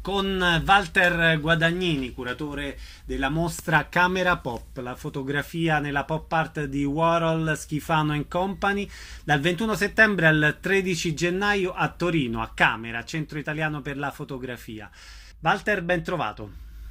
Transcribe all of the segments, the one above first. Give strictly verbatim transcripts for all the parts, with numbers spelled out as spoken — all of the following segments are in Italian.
con Walter Guadagnini, curatore della mostra Camera Pop, la fotografia nella pop art di Warhol, Schifano and Company, dal ventuno settembre al tredici gennaio a Torino, a Camera, Centro Italiano per la Fotografia. Walter, ben trovato.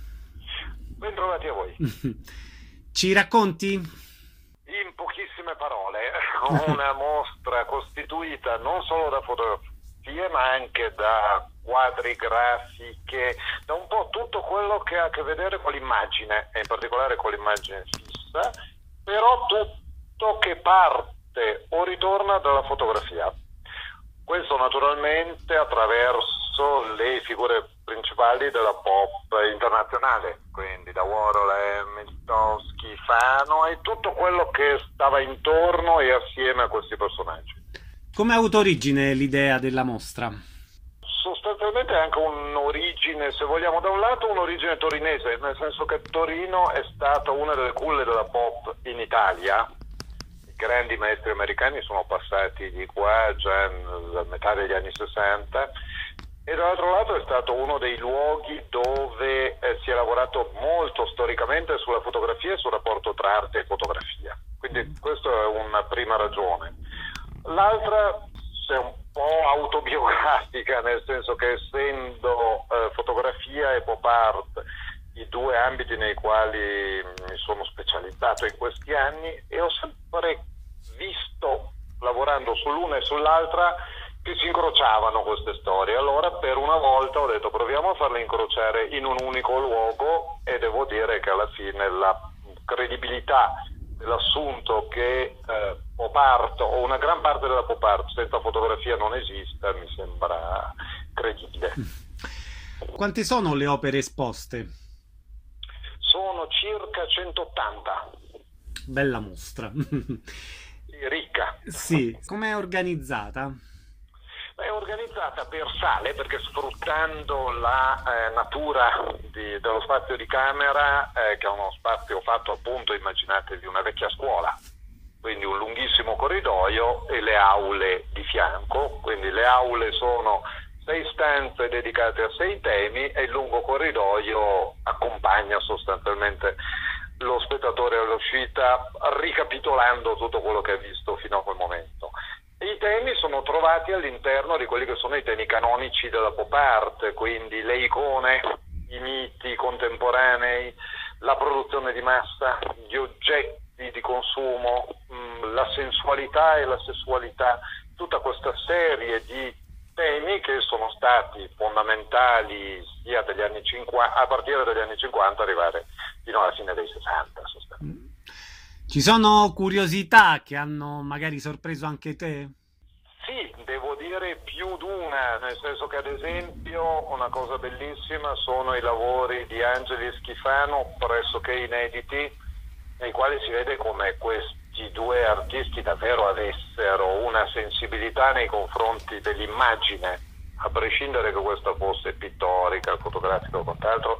Ben trovati a voi. Ci racconti? In pochissime parole, una mostra costituita non solo da fotografie ma anche da quadri, grafiche, da un po' tutto quello che ha a che vedere con l'immagine, e in particolare con l'immagine fissa, però tutto che parte o ritorna dalla fotografia. Questo naturalmente attraverso le figure principali della pop internazionale, quindi da Warhol a Hamilton, Schifano e tutto quello che stava intorno e assieme a questi personaggi. Come ha avuto origine l'idea della mostra? Sostanzialmente anche un'origine, se vogliamo, da un lato un'origine torinese, nel senso che Torino è stata una delle culle della pop in Italia. I grandi maestri americani sono passati di qua già nella metà degli anni sessanta, e dall'altro lato è stato uno dei luoghi dove eh, si è lavorato molto storicamente sulla fotografia e sul rapporto tra arte e fotografia. Quindi questa è una prima ragione. L'altra è un po' autobiografica, nel senso che essendo eh, fotografia e pop art i due ambiti nei quali mi sono specializzato in questi anni, e ho sempre visto, lavorando sull'una e sull'altra, che si incrociavano queste storie. Allora per una volta ho detto proviamo a farle incrociare in un unico luogo, e devo dire che alla fine la credibilità dell'assunto che eh, pop art o una gran parte della pop art senza fotografia non esista mi sembra credibile. Quante sono le opere esposte? Sono circa centottanta. Bella mostra. Ricca. Sì. Com'è organizzata? È organizzata per sale, perché sfruttando la eh, natura di, dello spazio di Camera, eh, che è uno spazio fatto appunto, immaginatevi una vecchia scuola, quindi un lunghissimo corridoio e le aule di fianco, quindi le aule sono sei stanze dedicate a sei temi e il lungo corridoio accompagna sostanzialmente lo spettatore all'uscita, ricapitolando tutto quello che ha visto fino a quel momento. I temi sono trovati all'interno di quelli che sono i temi canonici della pop art, quindi le icone, i miti contemporanei, la produzione di massa, gli oggetti di consumo, la sensualità e la sessualità, tutta questa serie di temi che sono stati fondamentali sia dagli anni cinquanta, a partire dagli anni cinquanta, arrivare fino alla fine dei sessanta sostanzialmente. Ci sono curiosità che hanno magari sorpreso anche te? Sì, devo dire più d'una, nel senso che ad esempio una cosa bellissima sono i lavori di Angeli e Schifano, pressoché inediti, nei quali si vede come questi due artisti davvero avessero una sensibilità nei confronti dell'immagine, a prescindere che questa fosse pittorica, fotografica o quant'altro,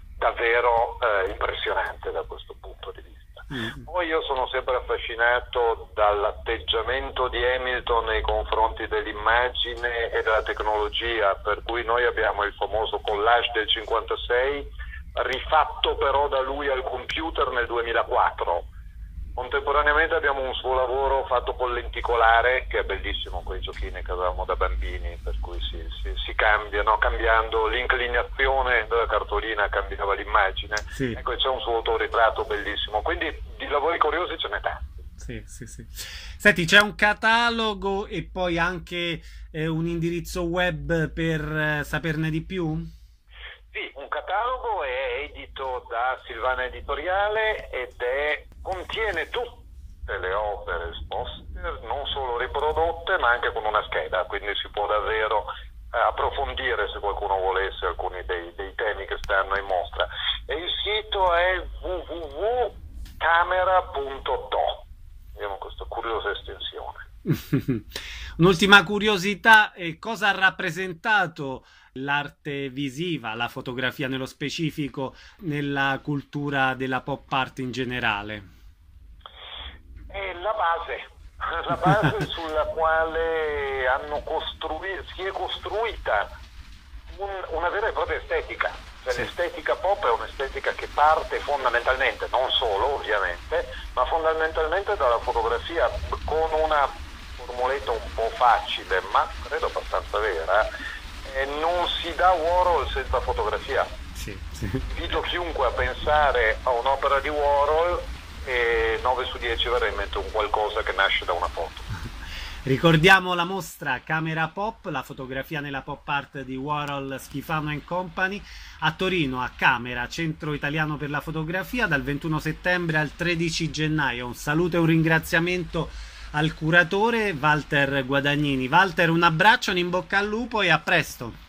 davvero eh, impressionante da questo punto di vista. Mm. Poi io sono sempre affascinato dall'atteggiamento di Hamilton nei confronti dell'immagine e della tecnologia, per cui noi abbiamo il famoso collage del cinquantasei, rifatto però da lui al computer nel duemilaquattro. Contemporaneamente abbiamo un suo lavoro fatto con lenticolare, che è bellissimo, quei giochini che avevamo da bambini, per cui si, si, si cambiano, cambiando l'inclinazione della cartolina cambiava l'immagine. Sì. Ecco, c'è un suo autoritratto bellissimo, quindi di lavori curiosi ce n'è tanti. Sì, sì, sì. Senti, c'è un catalogo e poi anche eh, un indirizzo web per eh, saperne di più? Sì, un catalogo è edito da Silvana Editoriale ed è contiene tutte le opere esposte, non solo riprodotte ma anche con una scheda, quindi si può davvero eh, approfondire, se qualcuno volesse, alcuni dei, dei temi che stanno in mostra. E il sito è w w w punto camera punto do. Vediamo questa curiosa estensione. Un'ultima curiosità, eh, cosa ha rappresentato l'arte visiva, la fotografia nello specifico, nella cultura della pop art in generale? È la base, la base sulla quale hanno costruito, si è costruita un, una vera e propria estetica. Cioè, sì. L'estetica pop è un'estetica che parte fondamentalmente, non solo ovviamente, ma fondamentalmente dalla fotografia, con una formuletta un po' facile, ma credo abbastanza vera. Eh, non si dà Warhol senza fotografia. Sì, sì. Invito chiunque a pensare a un'opera di Warhol e nove su dieci verrà in mente un qualcosa che nasce da una foto. Ricordiamo la mostra Camera Pop, la fotografia nella pop art di Warhol, Schifano and Company, a Torino, a Camera, Centro Italiano per la Fotografia, dal ventuno settembre al tredici gennaio. Un saluto e un ringraziamento al curatore Walter Guadagnini. Walter, un abbraccio, un in bocca al lupo e a presto!